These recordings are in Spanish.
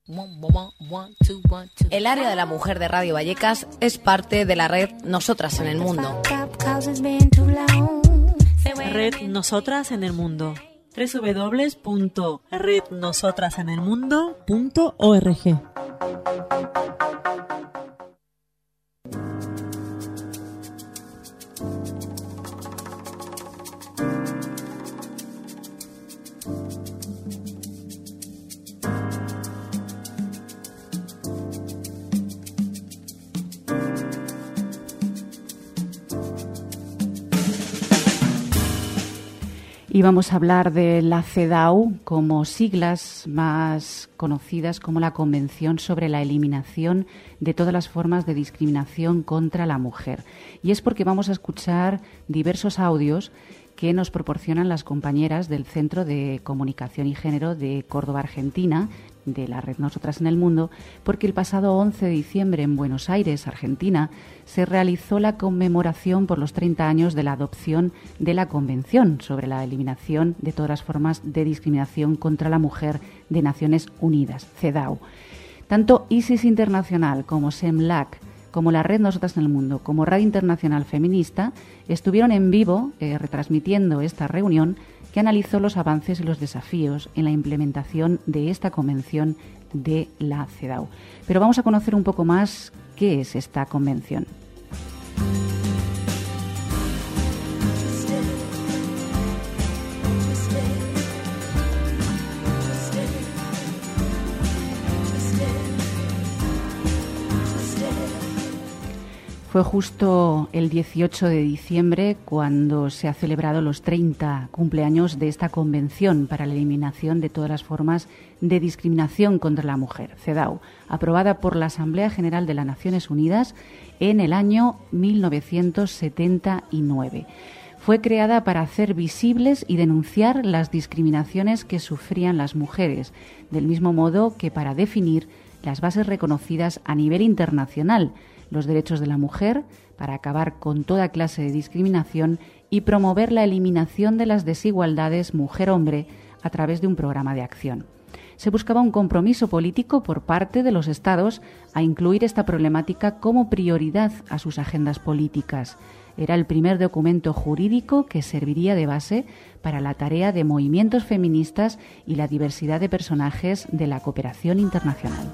El área de la mujer de Radio Vallecas es parte de la red Nosotras en el Mundo. Red Nosotras en el Mundo. www.rednosotrasenelmundo.org. Y vamos a hablar de la CEDAW, como siglas más conocidas como la Convención sobre la Eliminación de todas las formas de discriminación contra la mujer. Y es porque vamos a escuchar diversos audios que nos proporcionan las compañeras del Centro de Comunicación y Género de Córdoba, Argentina, de la red Nosotras en el Mundo, porque el pasado 11 de diciembre en Buenos Aires, Argentina, se realizó la conmemoración por los 30 años de la adopción de la Convención sobre la Eliminación de todas las formas de discriminación contra la mujer de Naciones Unidas, CEDAW. Tanto ISIS Internacional como SEMLAC, como la red Nosotras en el Mundo, como Radio Internacional Feminista, estuvieron en vivo retransmitiendo esta reunión que analizó los avances y los desafíos en la implementación de esta convención de la CEDAW. Pero vamos a conocer un poco más qué es esta convención. Fue justo el 18 de diciembre cuando se ha celebrado los 30 cumpleaños de esta Convención para la Eliminación de todas las formas de discriminación contra la mujer, CEDAW, aprobada por la Asamblea General de las Naciones Unidas en el año 1979. Fue creada para hacer visibles y denunciar las discriminaciones que sufrían las mujeres, del mismo modo que para definir las bases reconocidas a nivel internacional, los derechos de la mujer, para acabar con toda clase de discriminación y promover la eliminación de las desigualdades mujer-hombre a través de un programa de acción. Se buscaba un compromiso político por parte de los Estados a incluir esta problemática como prioridad a sus agendas políticas. Era el primer documento jurídico que serviría de base para la tarea de movimientos feministas y la diversidad de personajes de la cooperación internacional.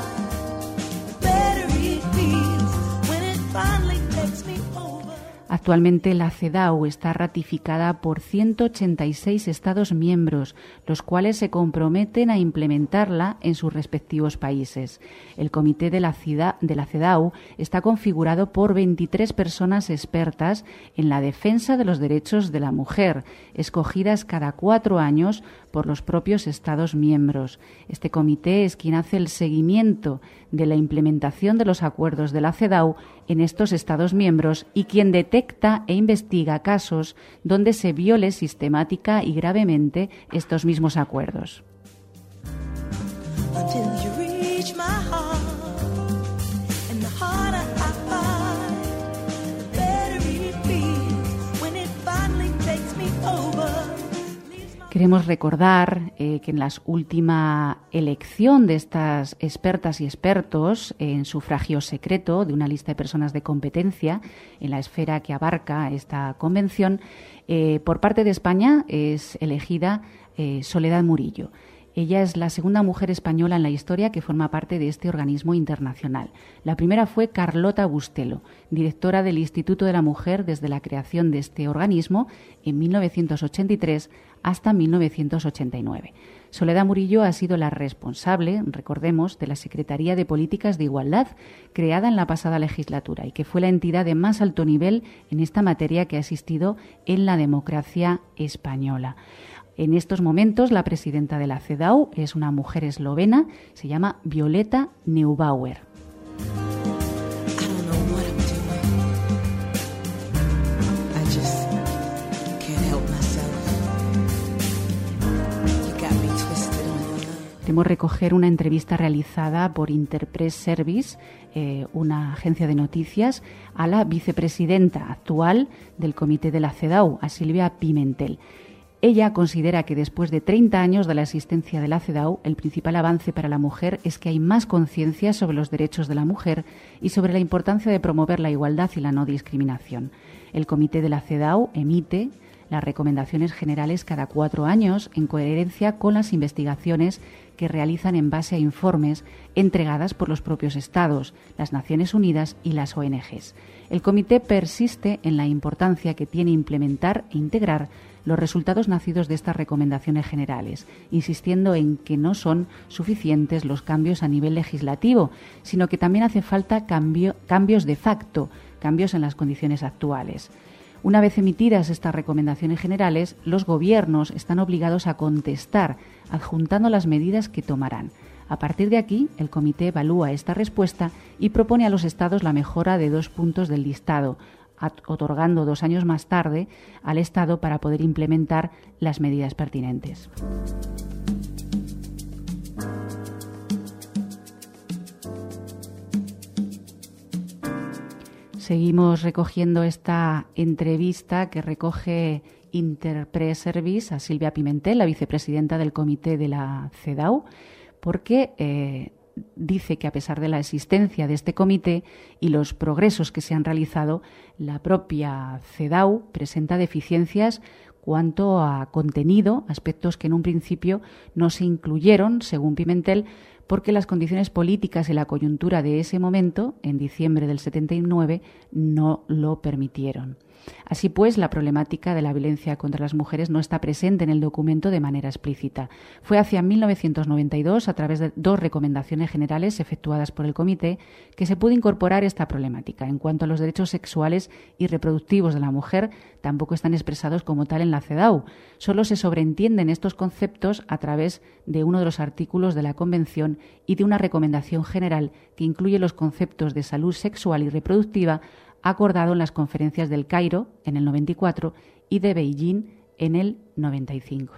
Actualmente la CEDAW está ratificada por 186 Estados miembros, los cuales se comprometen a implementarla en sus respectivos países. El comité de la CEDAW está configurado por 23 personas expertas en la defensa de los derechos de la mujer, escogidas cada 4 años por los propios Estados miembros. Este comité es quien hace el seguimiento de la implementación de los acuerdos de la CEDAW en estos Estados miembros y quien detecta e investiga casos donde se viole sistemática y gravemente estos mismos acuerdos. Queremos recordar que en la última elección de estas expertas y expertos en sufragio secreto de una lista de personas de competencia en la esfera que abarca esta convención, por parte de España es elegida Soledad Murillo. Ella es la segunda mujer española en la historia que forma parte de este organismo internacional. La primera fue Carlota Bustelo, directora del Instituto de la Mujer desde la creación de este organismo en 1983 hasta 1989. Soledad Murillo ha sido la responsable, recordemos, de la Secretaría de Políticas de Igualdad, creada en la pasada legislatura y que fue la entidad de más alto nivel en esta materia que ha existido en la democracia española. En estos momentos, la presidenta de la CEDAW es una mujer eslovena, se llama Violeta Neubauer. Queremos recoger una entrevista realizada por Interpress Service, una agencia de noticias, a la vicepresidenta actual del comité de la CEDAW, a Silvia Pimentel. Ella considera que después de 30 años de la existencia de la CEDAW, el principal avance para la mujer es que hay más conciencia sobre los derechos de la mujer y sobre la importancia de promover la igualdad y la no discriminación. El comité de la CEDAW emite las recomendaciones generales cada 4 años en coherencia con las investigaciones que realizan en base a informes entregadas por los propios Estados, las Naciones Unidas y las ONGs. El comité persiste en la importancia que tiene implementar e integrar los resultados nacidos de estas recomendaciones generales, insistiendo en que no son suficientes los cambios a nivel legislativo, sino que también hace falta cambios de facto, cambios en las condiciones actuales. Una vez emitidas estas recomendaciones generales, los gobiernos están obligados a contestar, adjuntando las medidas que tomarán. A partir de aquí, el comité evalúa esta respuesta y propone a los Estados la mejora de 2 puntos del listado, otorgando 2 años más tarde al Estado para poder implementar las medidas pertinentes. Seguimos recogiendo esta entrevista que recoge Interpress Service a Silvia Pimentel, la vicepresidenta del comité de la CEDAW, porque dice que a pesar de la existencia de este comité y los progresos que se han realizado, la propia CEDAW presenta deficiencias cuanto a contenido, aspectos que en un principio no se incluyeron, según Pimentel, porque las condiciones políticas y la coyuntura de ese momento, en diciembre del 79, no lo permitieron. Así pues, la problemática de la violencia contra las mujeres no está presente en el documento de manera explícita. Fue hacia 1992, a través de 2 recomendaciones generales efectuadas por el comité, que se pudo incorporar esta problemática. En cuanto a los derechos sexuales y reproductivos de la mujer, tampoco están expresados como tal en la CEDAW. Solo se sobreentienden estos conceptos a través de uno de los artículos de la Convención y de una recomendación general que incluye los conceptos de salud sexual y reproductiva acordado en las conferencias del Cairo en el 94 y de Beijing en el 95.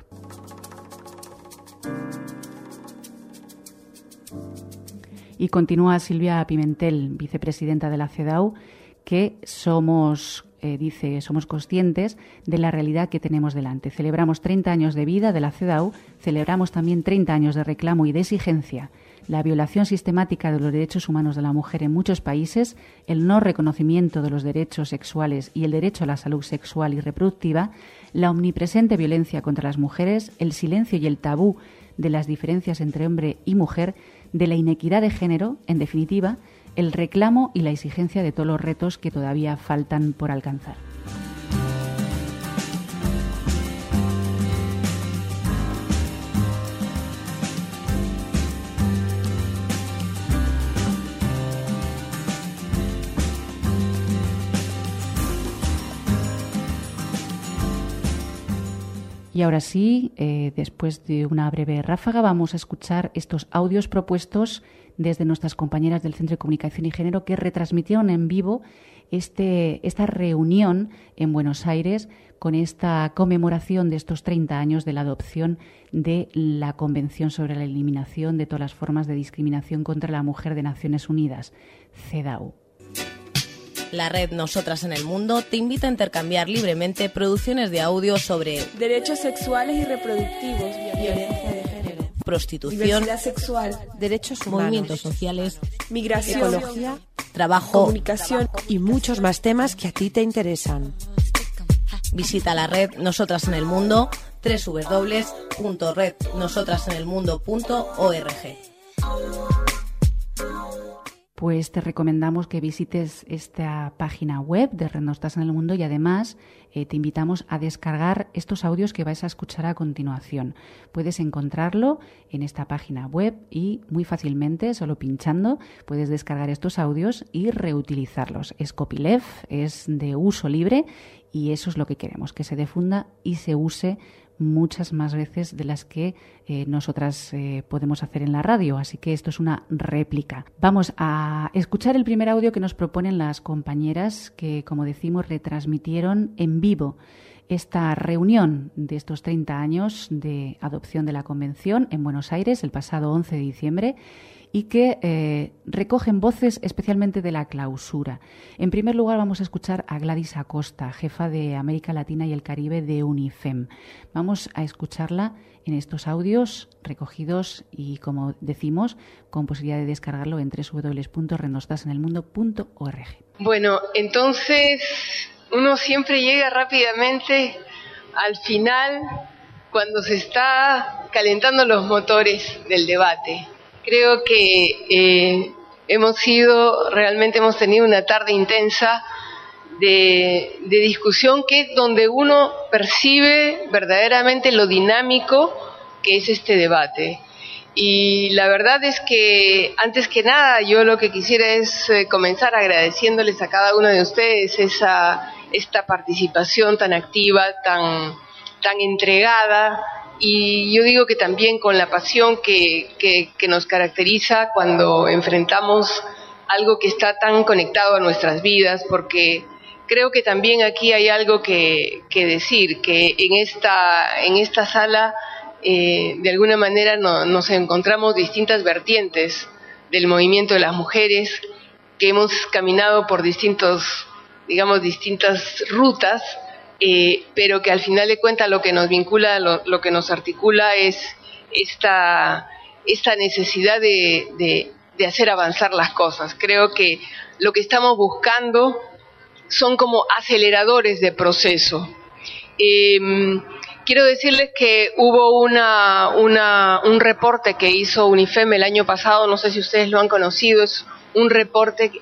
Y continúa Silvia Pimentel, vicepresidenta de la CEDAW, que somos conscientes de la realidad que tenemos delante. Celebramos 30 años de vida de la CEDAW, celebramos también 30 años de reclamo y de exigencia. La violación sistemática de los derechos humanos de la mujer en muchos países, el no reconocimiento de los derechos sexuales y el derecho a la salud sexual y reproductiva, la omnipresente violencia contra las mujeres, el silencio y el tabú de las diferencias entre hombre y mujer, de la inequidad de género, en definitiva, el reclamo y la exigencia de todos los retos que todavía faltan por alcanzar. Y ahora sí, después de una breve ráfaga, vamos a escuchar estos audios propuestos desde nuestras compañeras del Centro de Comunicación y Género que retransmitieron en vivo esta reunión en Buenos Aires con esta conmemoración de estos 30 años de la adopción de la Convención sobre la Eliminación de todas las formas de discriminación contra la mujer de Naciones Unidas, CEDAW. La red Nosotras en el Mundo te invita a intercambiar libremente producciones de audio sobre derechos sexuales y reproductivos, violencia de género, prostitución, diversidad sexual, derechos humanos, movimientos sociales, migración, ecología, trabajo, comunicación y muchos más temas que a ti te interesan. Visita la red Nosotras en el Mundo, www.rednosotrasenelmundo.org. Pues te recomendamos que visites esta página web de Red Nosotras en el Mundo y además te invitamos a descargar estos audios que vais a escuchar a continuación. Puedes encontrarlo en esta página web y muy fácilmente, solo pinchando, puedes descargar estos audios y reutilizarlos. Es copyleft, es de uso libre y eso es lo que queremos, que se difunda y se use muchas más veces de las que nosotras podemos hacer en la radio, así que esto es una réplica. Vamos a escuchar el primer audio que nos proponen las compañeras que, como decimos, retransmitieron en vivo esta reunión de estos 30 años de adopción de la Convención en Buenos Aires el pasado 11 de diciembre y que recogen voces especialmente de la clausura. En primer lugar vamos a escuchar a Gladys Acosta, jefa de América Latina y el Caribe de UNIFEM. Vamos a escucharla en estos audios recogidos y, como decimos, con posibilidad de descargarlo en www.rednosotrasenelmundo.org. Bueno, entonces uno siempre llega rápidamente al final cuando se está calentando los motores del debate. Creo que hemos tenido una tarde intensa de discusión, que es donde uno percibe verdaderamente lo dinámico que es este debate. Y la verdad es que, antes que nada, yo lo que quisiera es comenzar agradeciéndoles a cada uno de ustedes esta participación tan activa, tan entregada, y yo digo que también con la pasión que nos caracteriza cuando enfrentamos algo que está tan conectado a nuestras vidas, porque creo que también aquí hay algo que decir, que en esta sala de alguna manera nos encontramos distintas vertientes del movimiento de las mujeres, que hemos caminado por distintas rutas, pero que al final de cuentas lo que nos vincula, lo que nos articula es esta necesidad de hacer avanzar las cosas. Creo que lo que estamos buscando son como aceleradores de proceso. Quiero decirles que hubo un reporte que hizo UNIFEM el año pasado, no sé si ustedes lo han conocido, es un reporte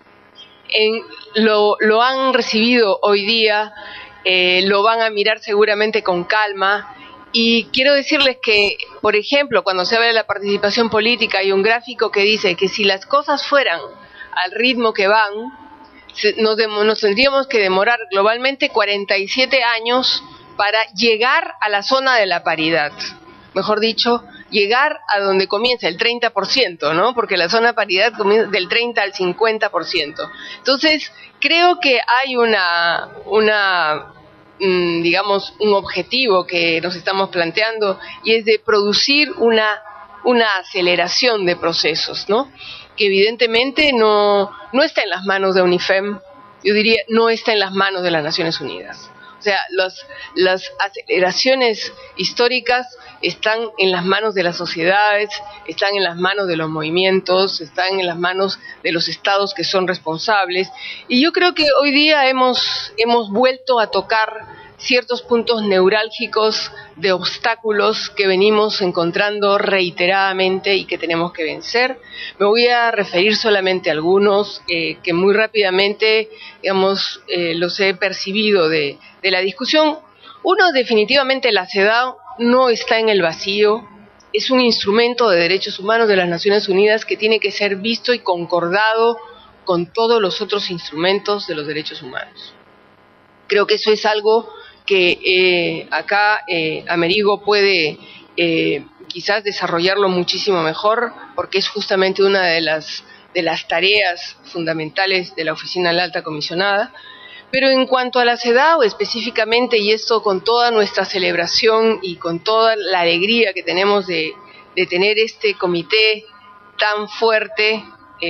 lo han recibido hoy día, lo van a mirar seguramente con calma, y quiero decirles que, por ejemplo, cuando se habla de la participación política, hay un gráfico que dice que si las cosas fueran al ritmo que van, nos tendríamos que demorar globalmente 47 años para llegar a la zona de la paridad. Mejor dicho, llegar a donde comienza el 30%, ¿no? Porque la zona de paridad comienza del 30 al 50%. Entonces, creo que hay un objetivo que nos estamos planteando, y es de producir una aceleración de procesos, ¿no? Que evidentemente no está en las manos de UNIFEM, yo diría, no está en las manos de las Naciones Unidas. O sea, las aceleraciones históricas están en las manos de las sociedades, están en las manos de los movimientos, están en las manos de los estados que son responsables. Y yo creo que hoy día hemos vuelto a tocar ciertos puntos neurálgicos de obstáculos que venimos encontrando reiteradamente y que tenemos que vencer. Me voy a referir solamente a algunos que muy rápidamente, los he percibido de la discusión. Uno, definitivamente la CEDAW no está en el vacío, es un instrumento de derechos humanos de las Naciones Unidas que tiene que ser visto y concordado con todos los otros instrumentos de los derechos humanos. Creo que eso es algo que acá Amerigo puede quizás desarrollarlo muchísimo mejor, porque es justamente una de las tareas fundamentales de la Oficina de la Alta Comisionada. Pero en cuanto a la CEDAW específicamente, y esto con toda nuestra celebración y con toda la alegría que tenemos de tener este comité tan fuerte,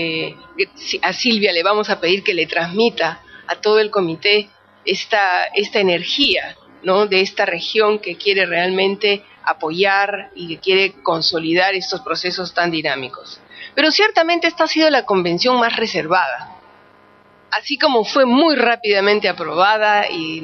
a Silvia le vamos a pedir que le transmita a todo el comité esta energía, ¿no?, de esta región que quiere realmente apoyar y que quiere consolidar estos procesos tan dinámicos. Pero ciertamente esta ha sido la convención más reservada. Así como fue muy rápidamente aprobada y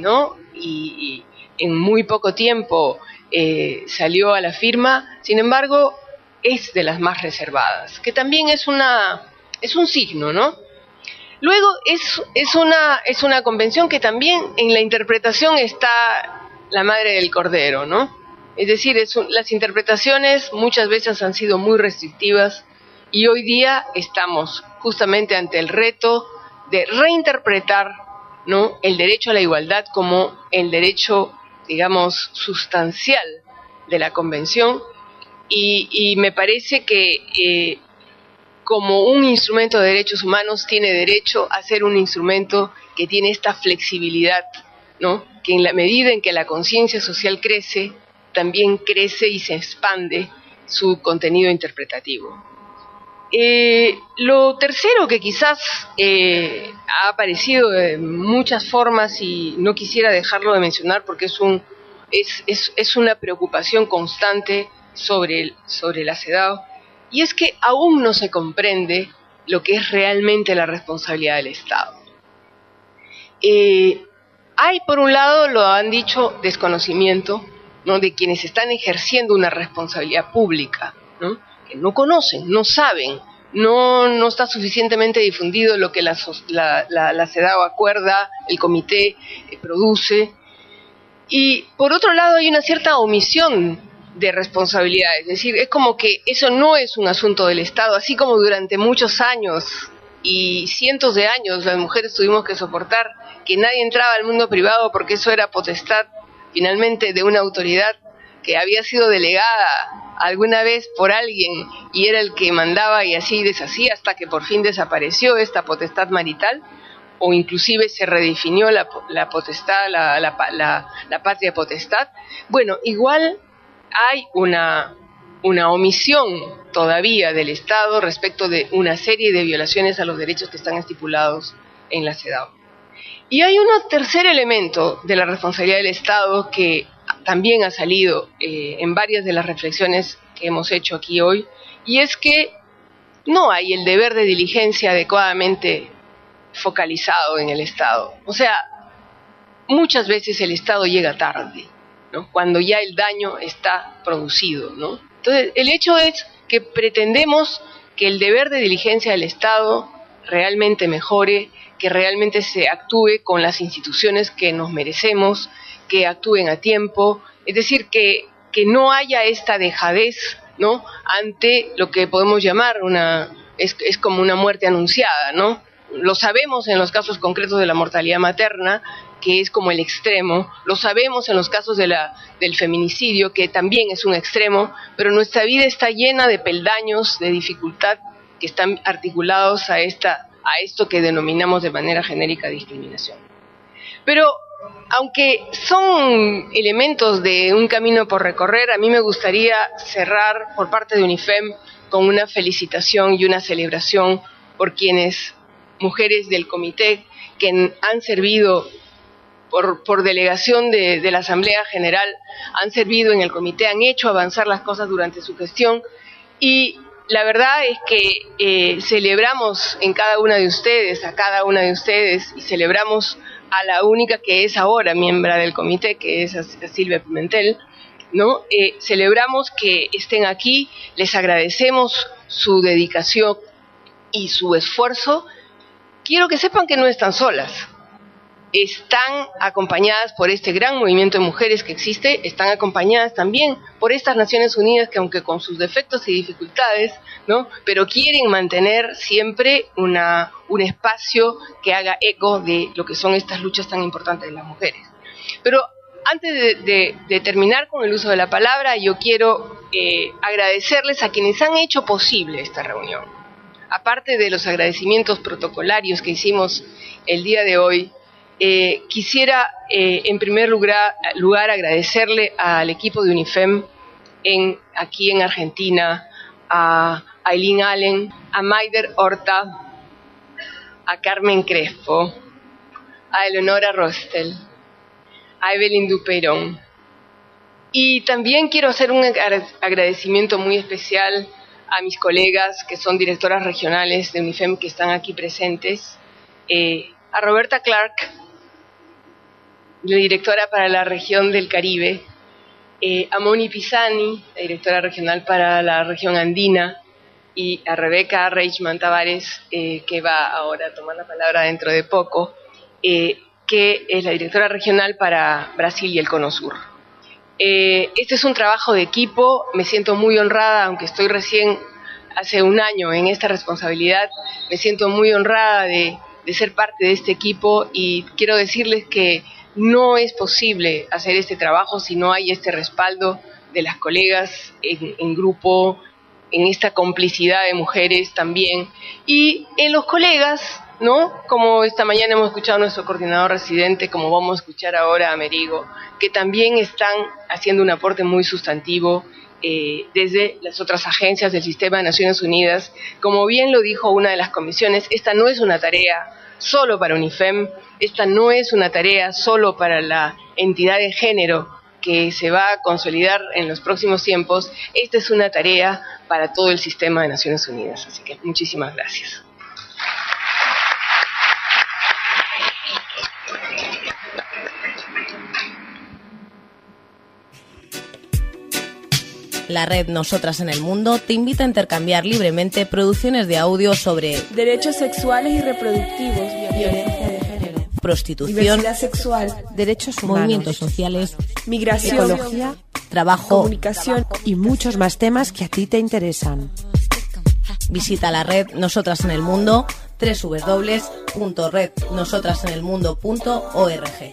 en muy poco tiempo salió a la firma, sin embargo, es de las más reservadas, que también es un signo, ¿no? Luego es una convención que también en la interpretación está la madre del cordero, ¿no? Es decir, las interpretaciones muchas veces han sido muy restrictivas, y hoy día estamos justamente ante el reto de reinterpretar, ¿no?, el derecho a la igualdad como el derecho, digamos, sustancial de la Convención, y me parece que como un instrumento de derechos humanos tiene derecho a ser un instrumento que tiene esta flexibilidad, ¿no?, que en la medida en que la conciencia social crece, también crece y se expande su contenido interpretativo. Lo tercero que quizás ha aparecido de muchas formas y no quisiera dejarlo de mencionar porque es una preocupación constante sobre la CEDAW, y es que aún no se comprende lo que es realmente la responsabilidad del Estado. Hay, por un lado, lo han dicho, desconocimiento, ¿no?, de quienes están ejerciendo una responsabilidad pública, ¿no?, que no conocen, no saben, no está suficientemente difundido lo que la CEDAW acuerda, el comité produce. Y por otro lado hay una cierta omisión de responsabilidad, es decir, es como que eso no es un asunto del Estado, así como durante muchos años y cientos de años las mujeres tuvimos que soportar que nadie entraba al mundo privado porque eso era potestad finalmente de una autoridad que había sido delegada alguna vez por alguien y era el que mandaba y así deshacía hasta que por fin desapareció esta potestad marital, o inclusive se redefinió la potestad, la patria potestad. Bueno, igual hay una omisión todavía del Estado respecto de una serie de violaciones a los derechos que están estipulados en la CEDAW. Y hay un tercer elemento de la responsabilidad del Estado que también ha salido en varias de las reflexiones que hemos hecho aquí hoy, y es que no hay el deber de diligencia adecuadamente focalizado en el Estado. O sea, muchas veces el Estado llega tarde, ¿no?, cuando ya el daño está producido, ¿no? Entonces, el hecho es que pretendemos que el deber de diligencia del Estado realmente mejore, que realmente se actúe con las instituciones que nos merecemos, que actúen a tiempo, es decir, que no haya esta dejadez, ¿no?, ante lo que podemos llamar es como una muerte anunciada, ¿no? Lo sabemos en los casos concretos de la mortalidad materna, que es como el extremo, lo sabemos en los casos del feminicidio, que también es un extremo, pero nuestra vida está llena de peldaños, de dificultad, que están articulados a esto que denominamos de manera genérica discriminación. Pero, aunque son elementos de un camino por recorrer, a mí me gustaría cerrar por parte de UNIFEM con una felicitación y una celebración por quienes, mujeres del comité, que han servido por delegación de la Asamblea General, han servido en el comité, han hecho avanzar las cosas durante su gestión, y la verdad es que celebramos en cada una de ustedes, a cada una de ustedes, y celebramos a la única que es ahora miembro del comité, que es a Silvia Pimentel, ¿no? Celebramos que estén aquí, les agradecemos su dedicación y su esfuerzo. Quiero que sepan que no están solas, están acompañadas por este gran movimiento de mujeres que existe, están acompañadas también por estas Naciones Unidas que, aunque con sus defectos y dificultades, ¿no?, pero quieren mantener siempre un espacio que haga eco de lo que son estas luchas tan importantes de las mujeres. Pero antes de terminar con el uso de la palabra, yo quiero agradecerles a quienes han hecho posible esta reunión. Aparte de los agradecimientos protocolarios que hicimos el día de hoy, quisiera en primer lugar agradecerle al equipo de UNIFEM aquí en Argentina, a Aileen Allen, a Maider Horta, a Carmen Crespo, a Eleonora Rostel, a Evelyn Duperón. Y también quiero hacer un agradecimiento muy especial a mis colegas que son directoras regionales de UNIFEM que están aquí presentes, a Roberta Clark, la directora para la región del Caribe, a Moni Pisani, la directora regional para la región andina, y a Rebeca Reichman Tavares, que va ahora a tomar la palabra dentro de poco, que es la directora regional para Brasil y el Cono Sur. Este es un trabajo de equipo, me siento muy honrada, aunque estoy recién hace un año en esta responsabilidad, me siento muy honrada de ser parte de este equipo, y quiero decirles que no es posible hacer este trabajo si no hay este respaldo de las colegas en grupo, en esta complicidad de mujeres también, y en los colegas, ¿no?, como esta mañana hemos escuchado a nuestro coordinador residente, como vamos a escuchar ahora a Amerigo, que también están haciendo un aporte muy sustantivo desde las otras agencias del sistema de Naciones Unidas. Como bien lo dijo una de las comisiones, esta no es una tarea solo para UNIFEM, esta no es una tarea solo para la entidad de género que se va a consolidar en los próximos tiempos, esta es una tarea para todo el sistema de Naciones Unidas. Así que muchísimas gracias. La red Nosotras en el Mundo te invita a intercambiar libremente producciones de audio sobre derechos sexuales y reproductivos, violencia de género, prostitución, diversidad sexual, derechos humanos, movimientos sociales, migración, ecología, trabajo. comunicación. y muchos más temas que a ti te interesan. Visita la red Nosotras en el Mundo, www.rednosotrasenelmundo.org.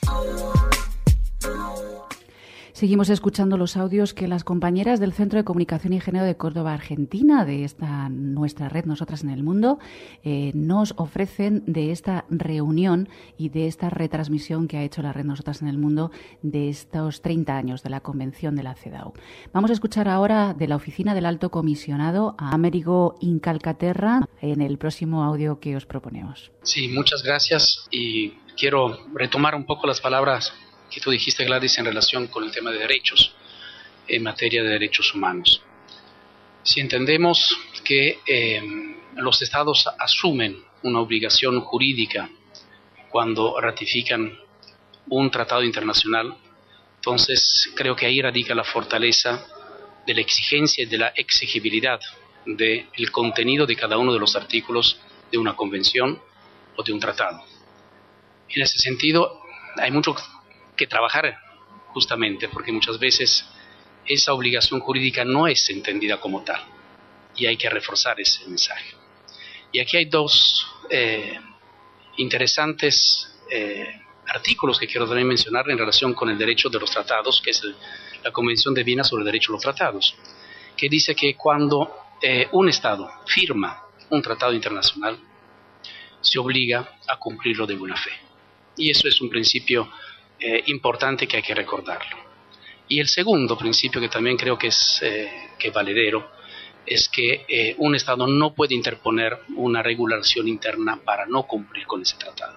Seguimos escuchando los audios que las compañeras del Centro de Comunicación y Género de Córdoba, Argentina, de esta nuestra red Nosotras en el Mundo, nos ofrecen de esta reunión y de esta retransmisión que ha hecho la red Nosotras en el Mundo de estos 30 años de la Convención de la CEDAW. Vamos a escuchar ahora de la Oficina del Alto Comisionado a Américo Incalcaterra en el próximo audio que os proponemos. Sí, muchas gracias, y quiero retomar un poco las palabras que tú dijiste, Gladys, en relación con el tema de derechos, en materia de derechos humanos. Si entendemos que los estados asumen una obligación jurídica cuando ratifican un tratado internacional, entonces creo que ahí radica la fortaleza de la exigencia y de la exigibilidad del contenido de cada uno de los artículos de una convención o de un tratado. En ese sentido, hay mucho que trabajar, justamente porque muchas veces esa obligación jurídica no es entendida como tal, y hay que reforzar ese mensaje. Y aquí hay dos interesantes artículos que quiero también mencionar en relación con el derecho de los tratados, que es la Convención de Viena sobre el derecho a los tratados, que dice que cuando un Estado firma un tratado internacional, se obliga a cumplirlo de buena fe. Y eso es un principio importante que hay que recordarlo. Y el segundo principio, que también creo que es valedero, es que un Estado no puede interponer una regulación interna para no cumplir con ese tratado.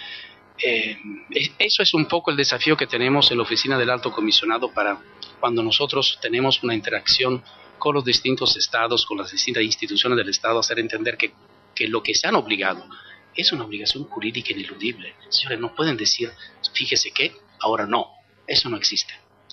Eso es un poco el desafío que tenemos en la Oficina del Alto Comisionado para cuando nosotros tenemos una interacción con los distintos estados, con las distintas instituciones del Estado, hacer entender que lo que se han obligado es una obligación jurídica ineludible. Señores, no pueden decir, fíjese que ahora no, eso no existe.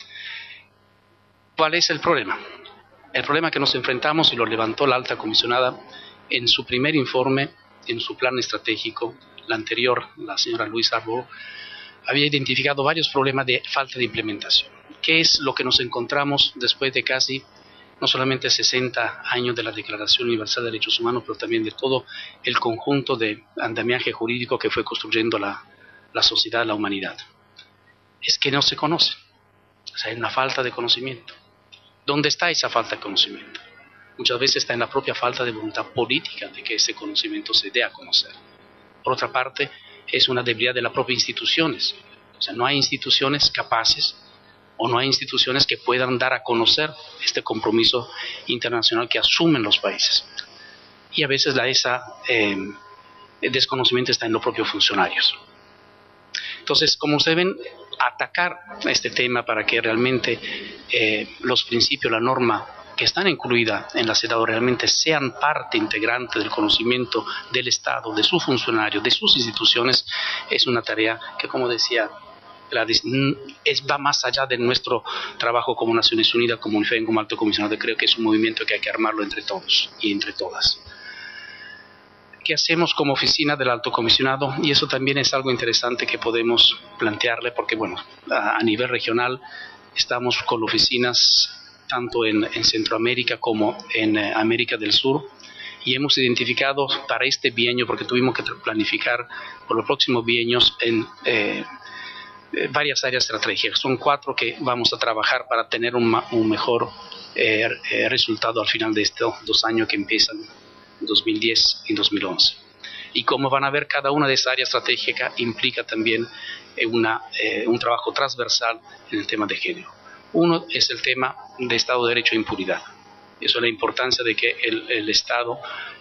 ¿Cuál es el problema? El problema que nos enfrentamos, y lo levantó la alta comisionada en su primer informe, en su plan estratégico, la anterior, la señora Luisa Arbor, había identificado varios problemas de falta de implementación. ¿Qué es lo que nos encontramos después de casi, no solamente 60 años de la Declaración Universal de Derechos Humanos, pero también de todo el conjunto de andamiaje jurídico que fue construyendo la sociedad, la humanidad? Es que no se conoce. O sea, hay una falta de conocimiento. ¿Dónde está esa falta de conocimiento? Muchas veces está en la propia falta de voluntad política de que ese conocimiento se dé a conocer. Por otra parte, es una debilidad de las propias instituciones. O sea, no hay instituciones capaces o no hay instituciones que puedan dar a conocer este compromiso internacional que asumen los países. Y a veces el desconocimiento está en los propios funcionarios. Entonces, como se deben atacar este tema para que realmente los principios, la norma que están incluidas en la CEDAW realmente sean parte integrante del conocimiento del Estado, de sus funcionarios, de sus instituciones, es una tarea que, como decía Gladys, va más allá de nuestro trabajo como Naciones Unidas, como UNIFEM, como Alto Comisionado. Creo que es un movimiento que hay que armarlo entre todos y entre todas. ¿Qué hacemos como oficina del Alto Comisionado? Y eso también es algo interesante que podemos plantearle, porque bueno, a nivel regional estamos con oficinas tanto en Centroamérica como en América del Sur, y hemos identificado para este bienio, porque tuvimos que planificar por los próximos bienios en varias áreas estratégicas. Son 4 que vamos a trabajar para tener un mejor resultado al final de estos 2 años que empiezan 2010 y 2011. Y como van a ver, cada una de esas áreas estratégicas implica también un trabajo transversal en el tema de género. Uno es el tema de Estado de Derecho e impunidad. Eso es la importancia de que el Estado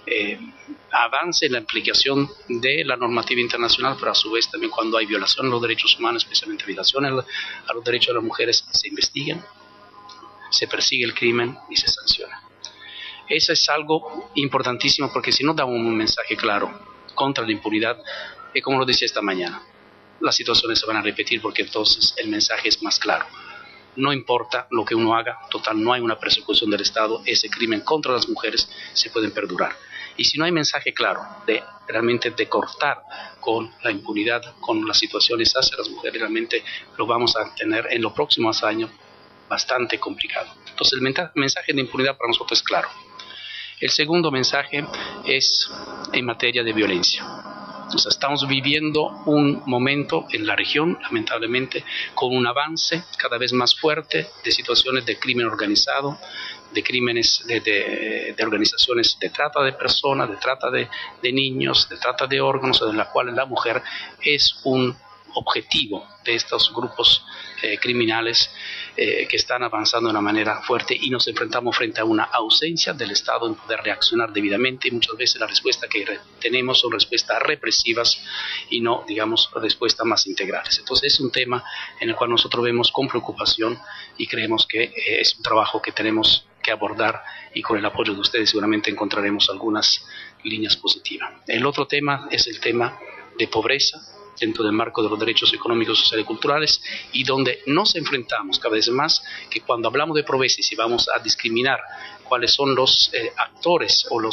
avance en la aplicación de la normativa internacional, pero a su vez también cuando hay violación de los derechos humanos, especialmente violaciones a los derechos de las mujeres, se investiguen, se persigue el crimen y se sanciona. Eso es algo importantísimo porque si no damos un mensaje claro contra la impunidad, como lo decía esta mañana, las situaciones se van a repetir porque entonces el mensaje es más claro. No importa lo que uno haga, total, no hay una persecución del Estado, ese crimen contra las mujeres se pueden perdurar. Y si no hay mensaje claro de realmente de cortar con la impunidad, con las situaciones hacia las mujeres, realmente lo vamos a tener en los próximos años bastante complicado. Entonces el mensaje de impunidad para nosotros es claro. El segundo mensaje es en materia de violencia. O sea, estamos viviendo un momento en la región, lamentablemente, con un avance cada vez más fuerte de situaciones de crimen organizado, de crímenes de organizaciones de trata de personas, de trata de niños, de trata de órganos, en la cual la mujer es un objetivo de estos grupos criminales que están avanzando de una manera fuerte y nos enfrentamos frente a una ausencia del Estado en poder reaccionar debidamente y muchas veces la respuesta que tenemos son respuestas represivas y no, digamos, respuestas más integrales. Entonces es un tema en el cual nosotros vemos con preocupación y creemos que es un trabajo que tenemos que abordar y con el apoyo de ustedes seguramente encontraremos algunas líneas positivas. El otro tema es el tema de pobreza dentro del marco de los derechos económicos, sociales y culturales, y donde nos enfrentamos cada vez más que cuando hablamos de pobreza y si vamos a discriminar cuáles son los actores o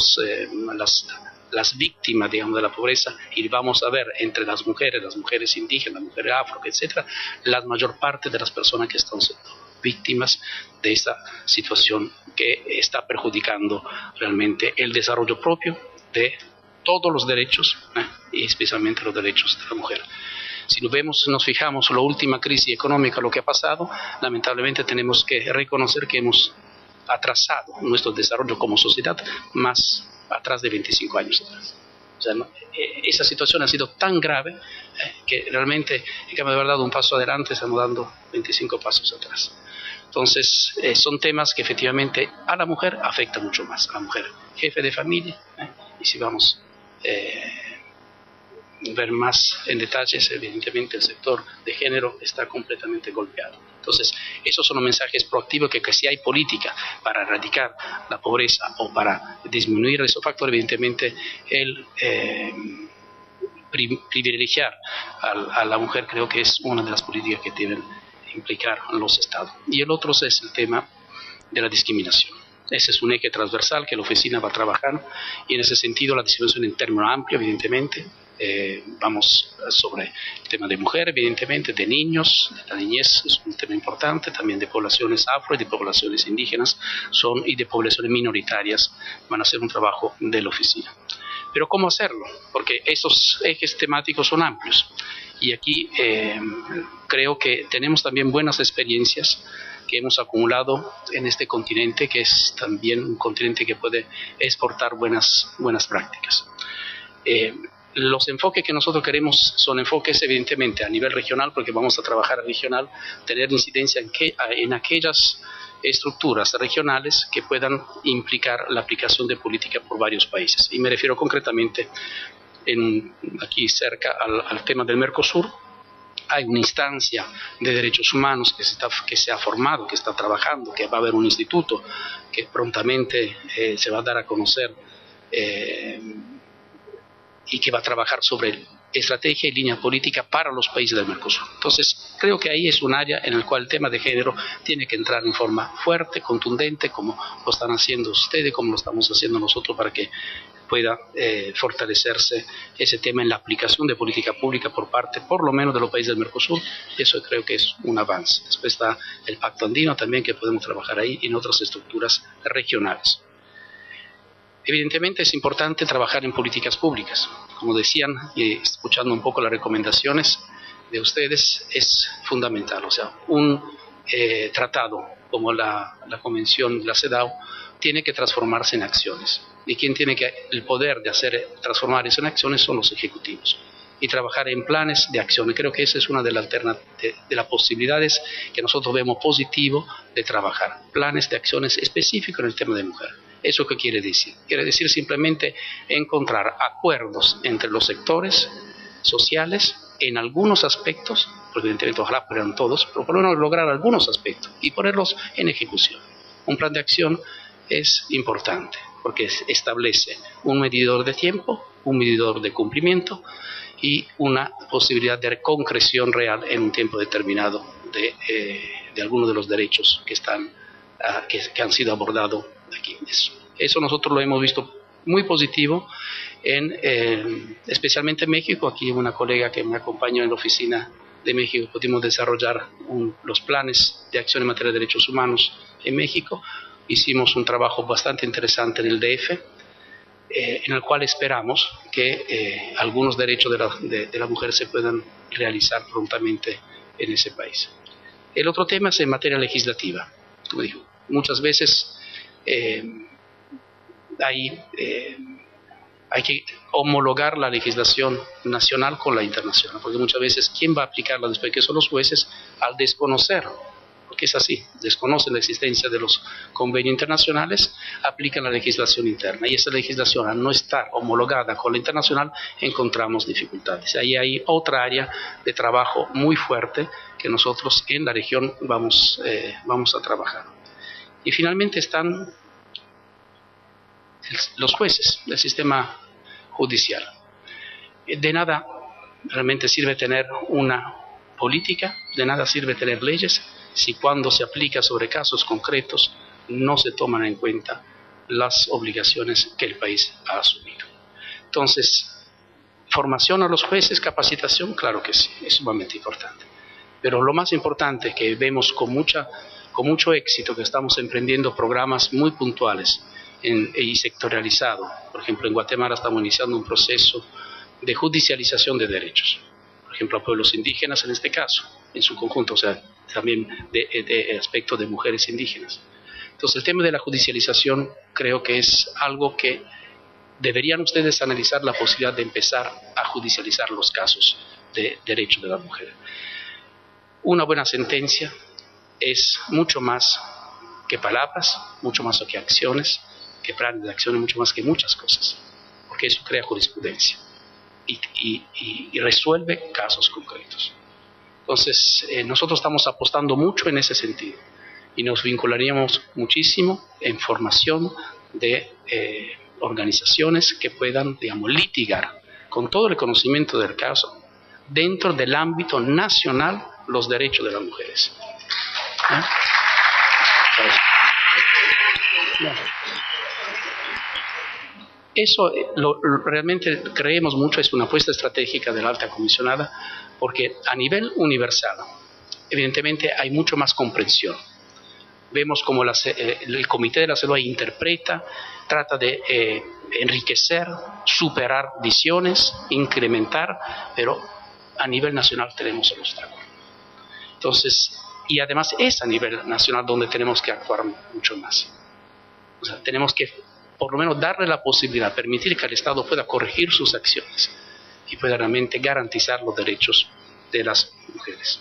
las víctimas, digamos, de la pobreza, y vamos a ver entre las mujeres indígenas, las mujeres afro, etcétera, la mayor parte de las personas que están siendo víctimas de esta situación que está perjudicando realmente el desarrollo propio de todos los derechos, y especialmente los derechos de la mujer. Si nos fijamos en la última crisis económica, lo que ha pasado, lamentablemente tenemos que reconocer que hemos atrasado nuestro desarrollo como sociedad más atrás de 25 años atrás. O sea, esa situación ha sido tan grave que realmente, en cambio de haber dado un paso adelante, estamos dando 25 pasos atrás. Entonces, son temas que efectivamente a la mujer afectan mucho más, a la mujer jefe de familia, y si vamos ver más en detalles, evidentemente el sector de género está completamente golpeado. Entonces, esos son los mensajes proactivos que si hay política para erradicar la pobreza o para disminuir esos factores, evidentemente el privilegiar a la mujer creo que es una de las políticas que deben implicar los estados. Y el otro es el tema de la discriminación. Ese es un eje transversal que la oficina va a trabajar y en ese sentido la discriminación en términos amplios, evidentemente. Vamos sobre el tema de mujer, evidentemente, de niños, de la niñez es un tema importante, también de poblaciones afro y de poblaciones indígenas y de poblaciones minoritarias van a hacer un trabajo de la oficina. Pero ¿cómo hacerlo? Porque esos ejes temáticos son amplios y aquí creo que tenemos también buenas experiencias que hemos acumulado en este continente, que es también un continente que puede exportar buenas prácticas. Los enfoques que nosotros queremos son enfoques evidentemente a nivel regional, porque vamos a trabajar regional, tener incidencia en aquellas estructuras regionales que puedan implicar la aplicación de política por varios países. Y me refiero concretamente aquí cerca al tema del Mercosur. Hay una instancia de derechos humanos que se ha formado, que está trabajando, que va a haber un instituto que prontamente se va a dar a conocer y que va a trabajar sobre estrategia y línea política para los países del Mercosur. Entonces, creo que ahí es un área en el cual el tema de género tiene que entrar en forma fuerte, contundente, como lo están haciendo ustedes, como lo estamos haciendo nosotros, para que pueda fortalecerse ese tema en la aplicación de política pública por parte, por lo menos, de los países del Mercosur. Eso creo que es un avance. Después está el Pacto Andino también, que podemos trabajar ahí, en otras estructuras regionales. Evidentemente es importante trabajar en políticas públicas. Como decían, escuchando un poco las recomendaciones de ustedes, es fundamental. O sea, un tratado como la Convención de la CEDAW tiene que transformarse en acciones. Y quien tiene el poder de transformar eso en acciones son los ejecutivos. y trabajar en planes de acción. Y creo que esa es una de las posibilidades que nosotros vemos positivo de trabajar. Planes de acciones específicos en el tema de mujer. ¿Eso qué quiere decir? Quiere decir simplemente encontrar acuerdos entre los sectores sociales en algunos aspectos, porque evidentemente ojalá fueran todos, pero por lo menos lograr algunos aspectos y ponerlos en ejecución. Un plan de acción es importante porque establece un medidor de tiempo, un medidor de cumplimiento y una posibilidad de concreción real en un tiempo determinado de algunos de los derechos que han sido abordados aquí. Eso nosotros lo hemos visto muy positivo, especialmente en México. Aquí una colega que me acompañó en la oficina de México, pudimos desarrollar los planes de acción en materia de derechos humanos en México. Hicimos un trabajo bastante interesante en el DF, en el cual esperamos que algunos derechos de la mujer se puedan realizar prontamente en ese país. El otro tema es en materia legislativa. Como digo, muchas veces hay que homologar la legislación nacional con la internacional, porque muchas veces ¿quién va a aplicarla después? Que son los jueces, al desconocer, porque es así, desconocen la existencia de los convenios internacionales, aplican la legislación interna, y esa legislación, al no estar homologada con la internacional, encontramos dificultades. Ahí hay otra área de trabajo muy fuerte que nosotros en la región vamos a trabajar. Y finalmente están los jueces del sistema judicial. De nada realmente sirve tener una política, de nada sirve tener leyes si cuando se aplica sobre casos concretos no se toman en cuenta las obligaciones que el país ha asumido. Entonces, formación a los jueces, capacitación, claro que sí, es sumamente importante. Pero lo más importante que vemos con mucho éxito, que estamos emprendiendo programas muy puntuales y sectorializado. Por ejemplo, en Guatemala estamos iniciando un proceso de judicialización de derechos. Por ejemplo, a pueblos indígenas en este caso, en su conjunto, o sea, también de aspecto de mujeres indígenas. Entonces, el tema de la judicialización creo que es algo que deberían ustedes analizar, la posibilidad de empezar a judicializar los casos de derechos de la mujer. Una buena sentencia es mucho más que palabras, mucho más que acciones, que planes de acción, mucho más que muchas cosas, porque eso crea jurisprudencia y resuelve casos concretos. Entonces, nosotros estamos apostando mucho en ese sentido y nos vincularíamos muchísimo en formación de organizaciones que puedan, digamos, litigar con todo el conocimiento del caso dentro del ámbito nacional los derechos de las mujeres. Eso realmente creemos mucho, es una apuesta estratégica de la alta comisionada, porque a nivel universal, evidentemente hay mucho más comprensión. Vemos como el Comité de la Salud interpreta, trata de enriquecer, superar visiones, incrementar, pero a nivel nacional tenemos el obstáculo. Entonces, y además es a nivel nacional donde tenemos que actuar mucho más. O sea, tenemos que por lo menos darle la posibilidad, permitir que el Estado pueda corregir sus acciones y pueda realmente garantizar los derechos de las mujeres.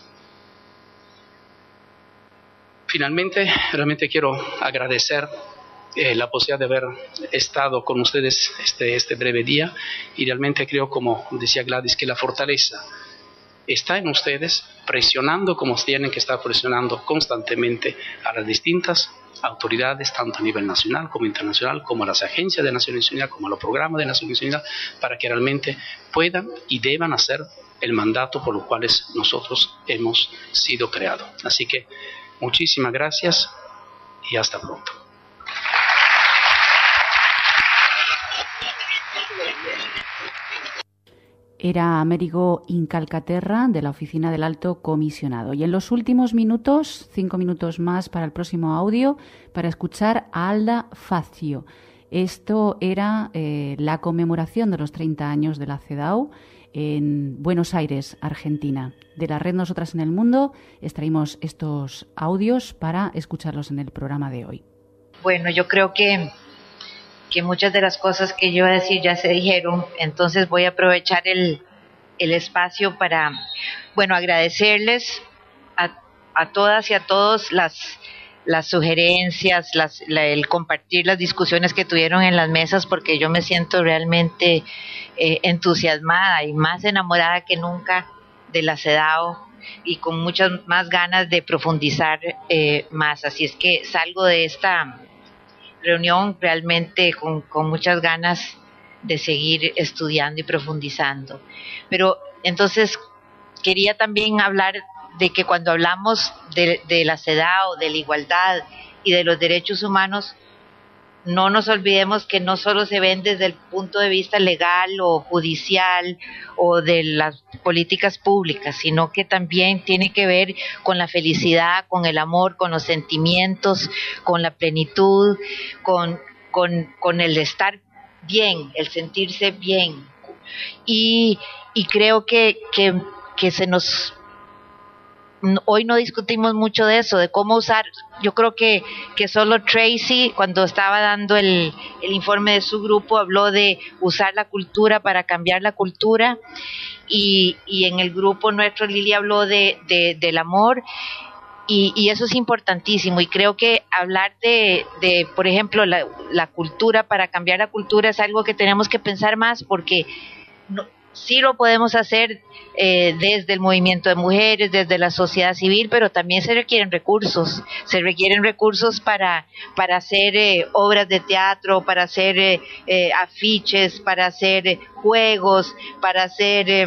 Finalmente, realmente quiero agradecer la posibilidad de haber estado con ustedes este breve día, y realmente creo, como decía Gladys, que la fortaleza está en ustedes, presionando como tienen que estar presionando constantemente a las distintas autoridades, tanto a nivel nacional como internacional, como a las agencias de Naciones Unidas, como a los programas de Naciones Unidas, para que realmente puedan y deban hacer el mandato por los cuales nosotros hemos sido creados. Así que muchísimas gracias y hasta pronto. Era Amerigo Incalcaterra, de la Oficina del Alto Comisionado. Y en los últimos minutos, 5 minutos más para el próximo audio, para escuchar a Alda Facio. Esto era la conmemoración de los 30 años de la CEDAW en Buenos Aires, Argentina. De la red Nosotras en el Mundo extraímos estos audios para escucharlos en el programa de hoy. Bueno, yo creo que muchas de las cosas que yo iba a decir ya se dijeron, entonces voy a aprovechar el el espacio para, bueno, agradecerles a todas y a todos las sugerencias, el compartir las discusiones que tuvieron en las mesas, porque yo me siento realmente entusiasmada y más enamorada que nunca de la CEDAW y con muchas más ganas de profundizar más. Así es que salgo de esta reunión realmente con muchas ganas de seguir estudiando y profundizando. Pero entonces quería también hablar de que cuando hablamos de la CEDAW, de la igualdad y de los derechos humanos, no nos olvidemos que no solo se ven desde el punto de vista legal o judicial o de las políticas públicas, sino que también tiene que ver con la felicidad, con el amor, con los sentimientos, con la plenitud, con el estar bien, el sentirse bien. Y creo que se nos... Hoy no discutimos mucho de eso, de cómo usar. Yo creo que solo Tracy, cuando estaba dando el informe de su grupo, habló de usar la cultura para cambiar la cultura, y en el grupo nuestro Lili habló del amor, y eso es importantísimo. Y creo que hablar de por ejemplo, la cultura para cambiar la cultura es algo que tenemos que pensar más, porque sí lo podemos hacer desde el movimiento de mujeres, desde la sociedad civil, pero también se requieren recursos. Se requieren recursos para hacer obras de teatro, para hacer afiches, para hacer juegos, para hacer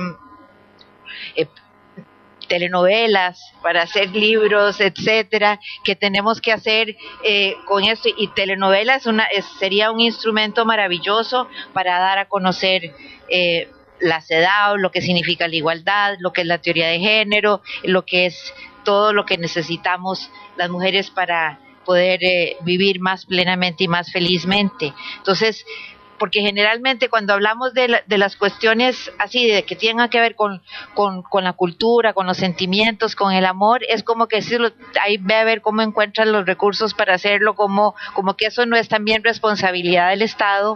telenovelas, para hacer libros, etcétera, que tenemos que hacer con esto. Y telenovela sería un instrumento maravilloso para dar a conocer la CEDAW, lo que significa la igualdad, lo que es la teoría de género, lo que es todo lo que necesitamos las mujeres para poder vivir más plenamente y más felizmente. Entonces, porque generalmente cuando hablamos de las cuestiones así, de que tengan que ver con la cultura, con los sentimientos, con el amor, es como que ahí ve a ver cómo encuentran los recursos para hacerlo, como que eso no es también responsabilidad del Estado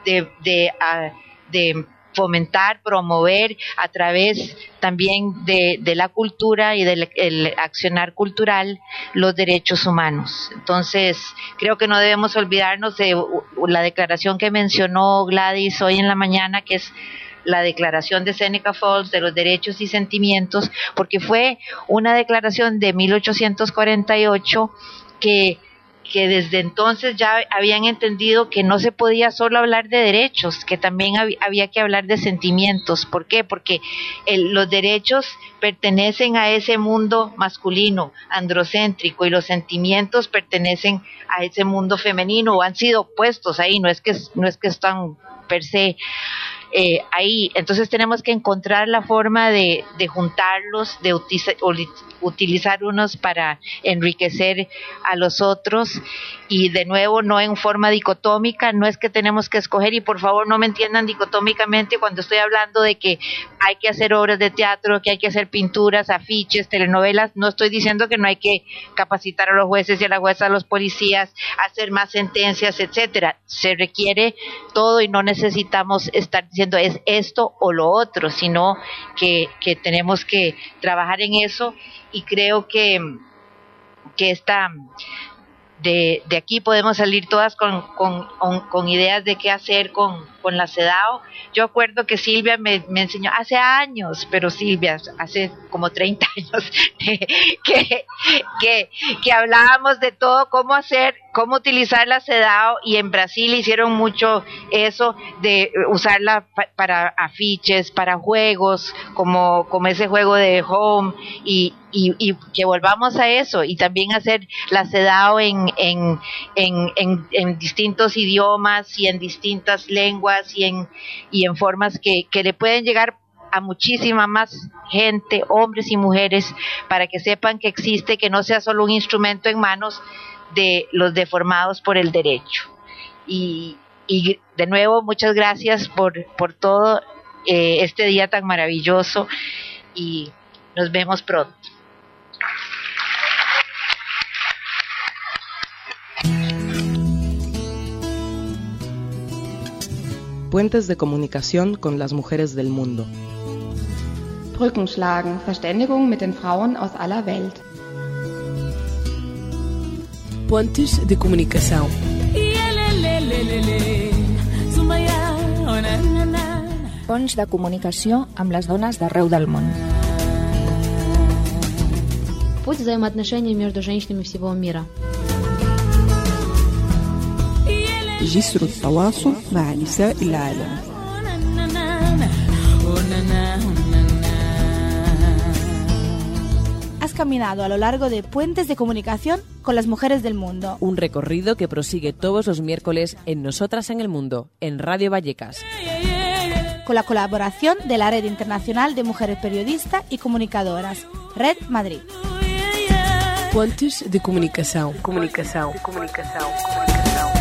de fomentar, promover a través también de la cultura y del accionar cultural los derechos humanos. Entonces, creo que no debemos olvidarnos de la declaración que mencionó Gladys hoy en la mañana, que es la declaración de Seneca Falls de los derechos y sentimientos, porque fue una declaración de 1848 que desde entonces ya habían entendido que no se podía solo hablar de derechos, que también había que hablar de sentimientos. ¿Por qué? Porque los derechos pertenecen a ese mundo masculino, androcéntrico, y los sentimientos pertenecen a ese mundo femenino, o han sido puestos ahí, no es que están per se ahí. Entonces tenemos que encontrar la forma de juntarlos, de utilizar unos para enriquecer a los otros, y de nuevo no en forma dicotómica. No es que tenemos que escoger, y por favor no me entiendan dicotómicamente cuando estoy hablando de que hay que hacer obras de teatro, que hay que hacer pinturas, afiches, telenovelas. No estoy diciendo que no hay que capacitar a los jueces y a las juezas, a los policías, hacer más sentencias, etcétera. Se requiere todo, y no necesitamos estar diciendo es esto o lo otro, sino que tenemos que trabajar en eso. Y creo que esta de aquí podemos salir todas con ideas de qué hacer con la CEDAW. Yo acuerdo que Silvia me enseñó hace años, pero Silvia, hace como 30 años, que hablábamos de todo, cómo utilizar la CEDAW, y en Brasil hicieron mucho eso de usarla para afiches, para juegos, como ese juego de Home, y que volvamos a eso, y también hacer la CEDAW en distintos idiomas y en distintas lenguas y en formas que le pueden llegar a muchísima más gente, hombres y mujeres, para que sepan que existe, que no sea solo un instrumento en manos de los deformados por el derecho. Y de nuevo, muchas gracias por todo este día tan maravilloso, y nos vemos pronto. Puentes de comunicación con las mujeres del mundo. Brücken schlagen, Verständigung mit den Frauen aus aller Welt. Pontes de comunicação. Ponts de comunicació amb les dones d'arreu del món. Путь взаимоотношений между женщинами всего мира. جسر التواصل مع نساء العالم. Has caminado a lo largo de puentes de comunicación con las mujeres del mundo. Un recorrido que prosigue todos los miércoles en Nosotras en el Mundo, en Radio Vallecas. Con la colaboración de la Red Internacional de Mujeres Periodistas y Comunicadoras, Red Madrid. Pontes de comunicação. Comunicação.